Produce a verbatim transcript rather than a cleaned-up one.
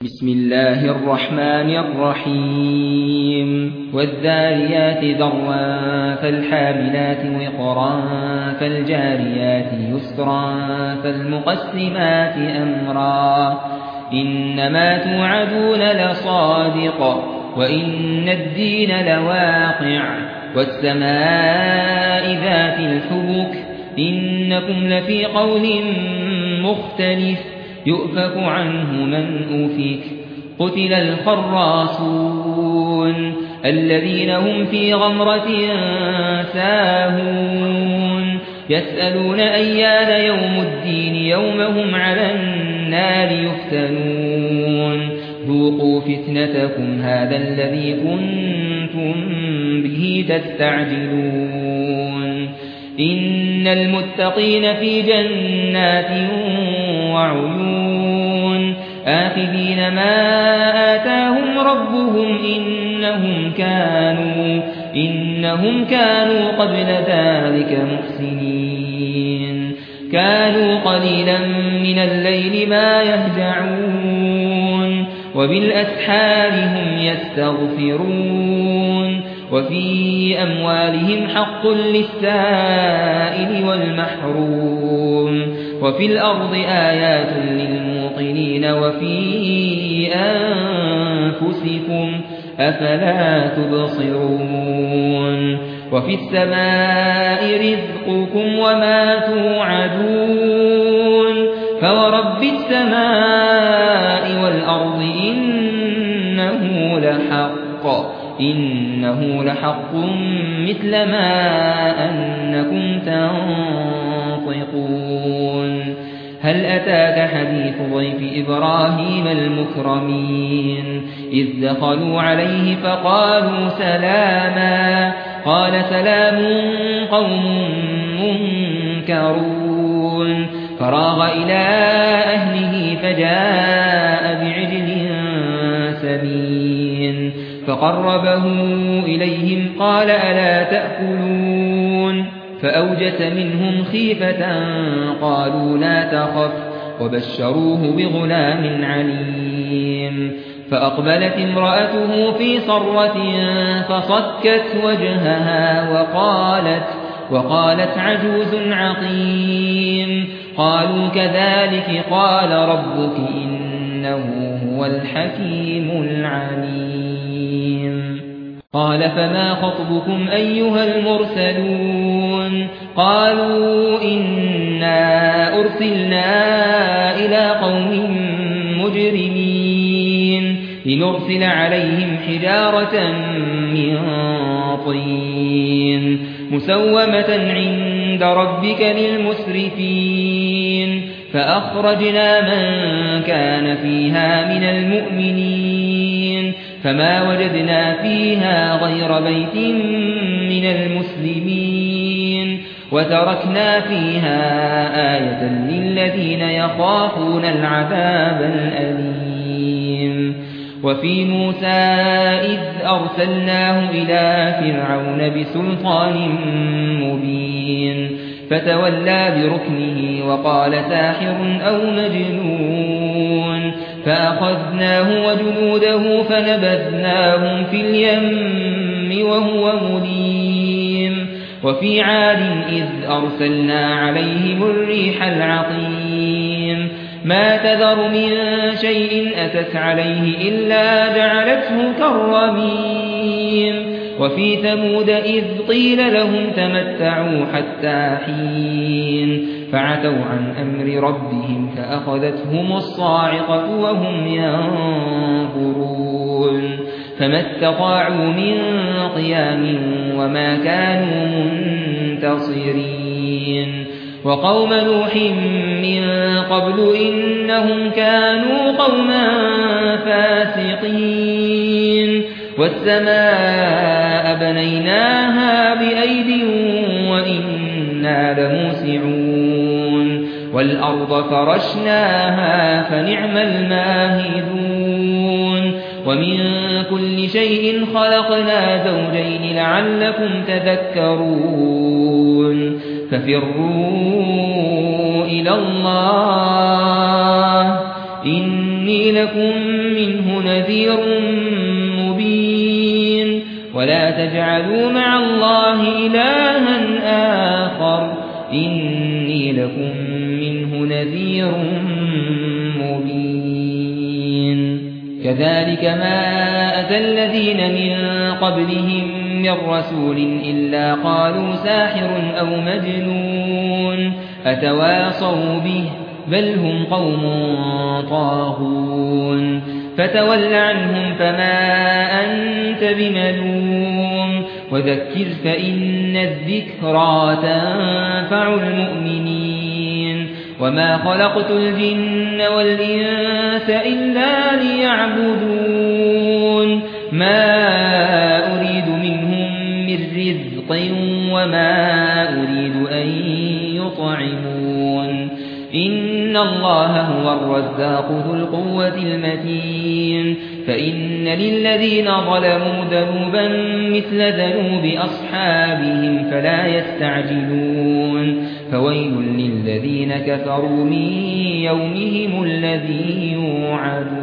بسم الله الرحمن الرحيم والذاريات ذروا فالحاملات وقرا فالجاريات يسرا فالمقسمات أمرا إنما توعدون لصادق وإن الدين لواقع والسماء ذات الحبك إنكم لفي قول مختلف يؤفك عنه من أفك قتل الخراصون الذين هم في غمرة ساهون يسألون أيان يوم الدين يوم هم على النار يفتنون ذوقوا فتنتكم هذا الذي كنتم به تستعجلون إن المتقين في جنات وعيون آخذين ما آتاهم ربهم إنهم كانوا إنهم كانوا قبل ذلك محسنين كانوا قليلا من الليل ما يهجعون وبالأسحار هم يستغفرون وفي أموالهم حق للسائل والمحروم وفي الأرض آيات للموقنين وفي أنفسكم أفلا تبصرون وفي السماء رزقكم وما توعدون فورب السماء والأرض إنه لحق إنه لحق مثل ما أنكم تنطقون هل أتاك حديث ضيف إبراهيم المكرمين إذ دخلوا عليه فقالوا سلاما قال سلام قوم منكرون فراغ إلى أهله فجاء بعجل سمين فقربه إليهم قال ألا تأكلون فأوجس منهم خيفة قالوا لا تخف وبشروه بغلام عليم فأقبلت امرأته في صرة فصكت وجهها وقالت وقالت عجوز عقيم قالوا كذلك قال ربك إنه هو الحكيم العليم قال فما خطبكم أيها المرسلون قالوا إنا أرسلنا إلى قوم مجرمين لنرسل عليهم حجارة من طين مسومة عند ربك للمسرفين فأخرجنا من كان فيها من المؤمنين فما وجدنا فيها غير بيت من المسلمين وتركنا فيها آية للذين يخافون العذاب الأليم وفي موسى إذ أرسلناه إلى فرعون بسلطان مبين فتولى بركنه وقال ساحر أو مجنون فأخذناه وجنوده فنبذناهم في اليم وهو مليم وفي عاد إذ أرسلنا عليهم الريح العقيم ما تذر من شيء أتت عليه إلا جعلته كالرميم وفي ثمود إذ قيل لهم تمتعوا حتى حين فعتوا عن أمر ربهم فأخذتهم الصاعقة وهم ينظرون فما استطاعوا من قيام وما كانوا منتصرين وقوم نوح من قبل إنهم كانوا قوما فاسقين والسماء بنيناها بأيد وإنا لموسعون والأرض فرشناها فنعم الماهدون ومن كل شيء خلقنا زوجين لعلكم تذكرون ففروا إلى الله إن إني لكم منه نذير مبين ولا تجعلوا مع الله إلها آخر إني لكم منه نذير مبين كذلك ما أتى الذين من قبلهم من رسول إلا قالوا ساحر أو مجنون أتواصوا به بل هم قوم طاغون فتول عنهم فما أنت بملوم وذكر فإن الذكرى تنفع المؤمنين وما خلقت الجن والإنس إلا ليعبدون ما أريد منهم من رزق وما أريد أن يطعمون إن الله هو الرزاق ذو القوة المتين فإن للذين ظلموا ذنوبا مثل ذنوب أصحابهم فلا يستعجلون فويل للذين كفروا من يومهم الذي يوعدون